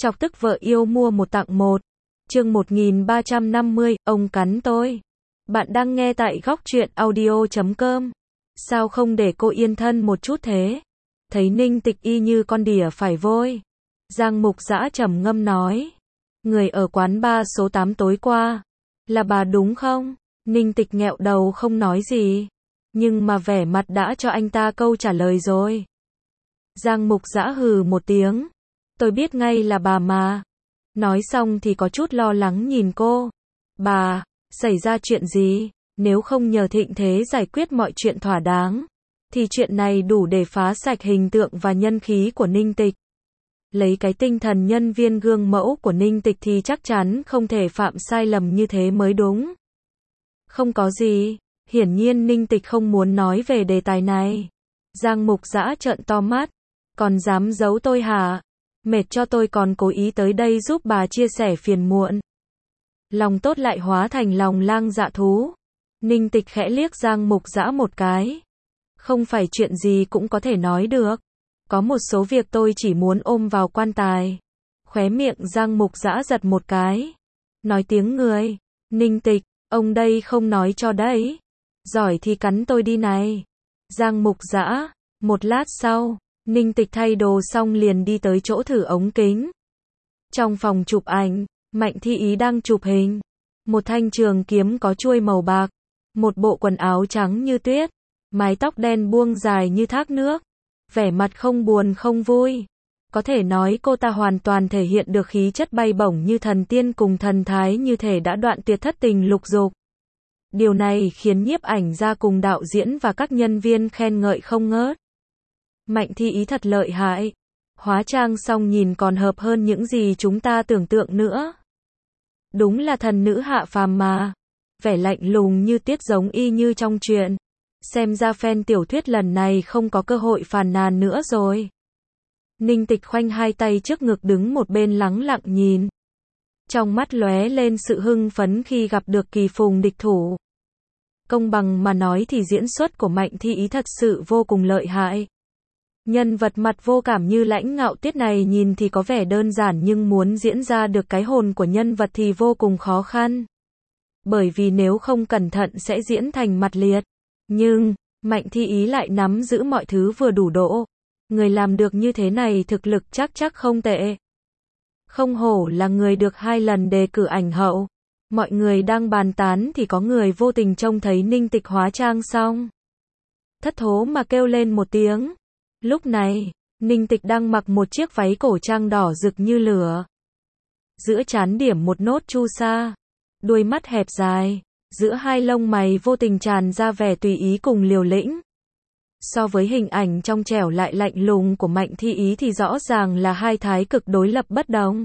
Chọc tức vợ yêu mua một tặng một. Chương 1350, ông cắn tôi. Bạn đang nghe tại góc truyện audio.com. Sao không để cô yên thân một chút thế? Thấy Ninh Tịch y như con đỉa phải vôi. Giang Mục Dã trầm ngâm nói. Người ở quán bar số 8 tối qua. Là bà đúng không? Ninh Tịch nghẹo đầu không nói gì. Nhưng mà vẻ mặt đã cho anh ta câu trả lời rồi. Giang Mục Dã hừ một tiếng. Tôi biết ngay là bà mà. Nói xong thì có chút lo lắng nhìn cô. Bà, xảy ra chuyện gì? Nếu không nhờ Thịnh Thế giải quyết mọi chuyện thỏa đáng, thì chuyện này đủ để phá sạch hình tượng và nhân khí của Ninh Tịch. Lấy cái tinh thần nhân viên gương mẫu của Ninh Tịch thì chắc chắn không thể phạm sai lầm như thế mới đúng. Không có gì, hiển nhiên Ninh Tịch không muốn nói về đề tài này. Giang Mục Dã trợn to mắt. Còn dám giấu tôi hả? Mệt cho tôi còn cố ý tới đây giúp bà chia sẻ phiền muộn. Lòng tốt lại hóa thành lòng lang dạ thú. Ninh Tịch khẽ liếc Giang Mục Dã một cái. Không phải chuyện gì cũng có thể nói được. Có một số việc tôi chỉ muốn ôm vào quan tài. Khóe miệng Giang Mục Dã giật một cái. Nói tiếng người. Ninh Tịch, ông đây không nói cho đấy. Giỏi thì cắn tôi đi này. Giang Mục Dã. Một lát sau, Ninh Tịch thay đồ xong liền đi tới chỗ thử ống kính. Trong phòng chụp ảnh, Mạnh Thi Ý đang chụp hình. Một thanh trường kiếm có chuôi màu bạc. Một bộ quần áo trắng như tuyết. Mái tóc đen buông dài như thác nước. Vẻ mặt không buồn không vui. Có thể nói cô ta hoàn toàn thể hiện được khí chất bay bổng như thần tiên cùng thần thái như thể đã đoạn tuyệt thất tình lục dục. Điều này khiến nhiếp ảnh gia cùng đạo diễn và các nhân viên khen ngợi không ngớt. Mạnh Thi Ý thật lợi hại. Hóa trang xong nhìn còn hợp hơn những gì chúng ta tưởng tượng nữa. Đúng là thần nữ hạ phàm mà. Vẻ lạnh lùng như tiết giống y như trong truyện. Xem ra fan tiểu thuyết lần này không có cơ hội phàn nàn nữa rồi. Ninh Tịch khoanh hai tay trước ngực đứng một bên lắng lặng nhìn. Trong mắt lóe lên sự hưng phấn khi gặp được kỳ phùng địch thủ. Công bằng mà nói thì diễn xuất của Mạnh Thi Ý thật sự vô cùng lợi hại. Nhân vật mặt vô cảm như Lãnh Ngạo Tiết này nhìn thì có vẻ đơn giản nhưng muốn diễn ra được cái hồn của nhân vật thì vô cùng khó khăn. Bởi vì nếu không cẩn thận sẽ diễn thành mặt liệt. Nhưng, Mạnh Thi Ý lại nắm giữ mọi thứ vừa đủ độ. Người làm được như thế này thực lực chắc không tệ. Không hổ là người được 2 lần đề cử ảnh hậu. Mọi người đang bàn tán thì có người vô tình trông thấy Ninh Tịch hóa trang xong. Thất thố mà kêu lên một tiếng. Lúc này, Ninh Tịch đang mặc một chiếc váy cổ trang đỏ rực như lửa. Giữa trán điểm một nốt chu sa. Đuôi mắt hẹp dài. Giữa hai lông mày vô tình tràn ra vẻ tùy ý cùng liều lĩnh. So với hình ảnh trong trẻo lại lạnh lùng của Mạnh Thi Ý thì rõ ràng là hai thái cực đối lập bất đồng.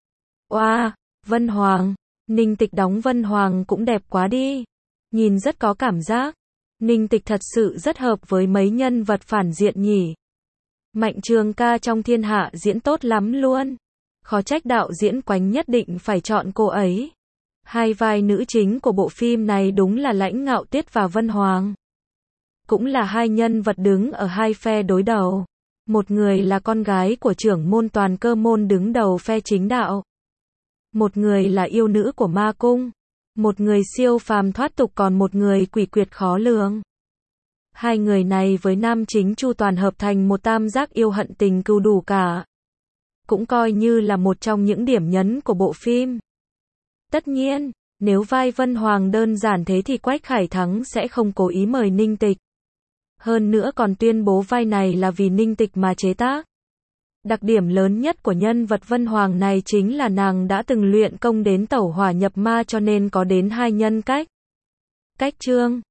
Oa, Vân Hoàng. Ninh Tịch đóng Vân Hoàng cũng đẹp quá đi. Nhìn rất có cảm giác. Ninh Tịch thật sự rất hợp với mấy nhân vật phản diện nhỉ. Mạnh Trường Ca trong Thiên Hạ diễn tốt lắm luôn. Khó trách đạo diễn Quánh nhất định phải chọn cô ấy. Hai vai nữ chính của bộ phim này đúng là Lãnh Ngạo Tiết và Vân Hoàng. Cũng là hai nhân vật đứng ở hai phe đối đầu. Một người là con gái của trưởng môn Toàn Cơ Môn đứng đầu phe chính đạo. Một người là yêu nữ của ma cung. Một người siêu phàm thoát tục còn một người quỷ quyệt khó lường. Hai người này với nam chính Chu Toàn hợp thành một tam giác yêu hận tình cừu đủ cả. Cũng coi như là một trong những điểm nhấn của bộ phim. Tất nhiên, nếu vai Vân Hoàng đơn giản thế thì Quách Khải Thắng sẽ không cố ý mời Ninh Tịch. Hơn nữa còn tuyên bố vai này là vì Ninh Tịch mà chế tác. Đặc điểm lớn nhất của nhân vật Vân Hoàng này chính là nàng đã từng luyện công đến tẩu hỏa nhập ma cho nên có đến 2 nhân cách. Cách chương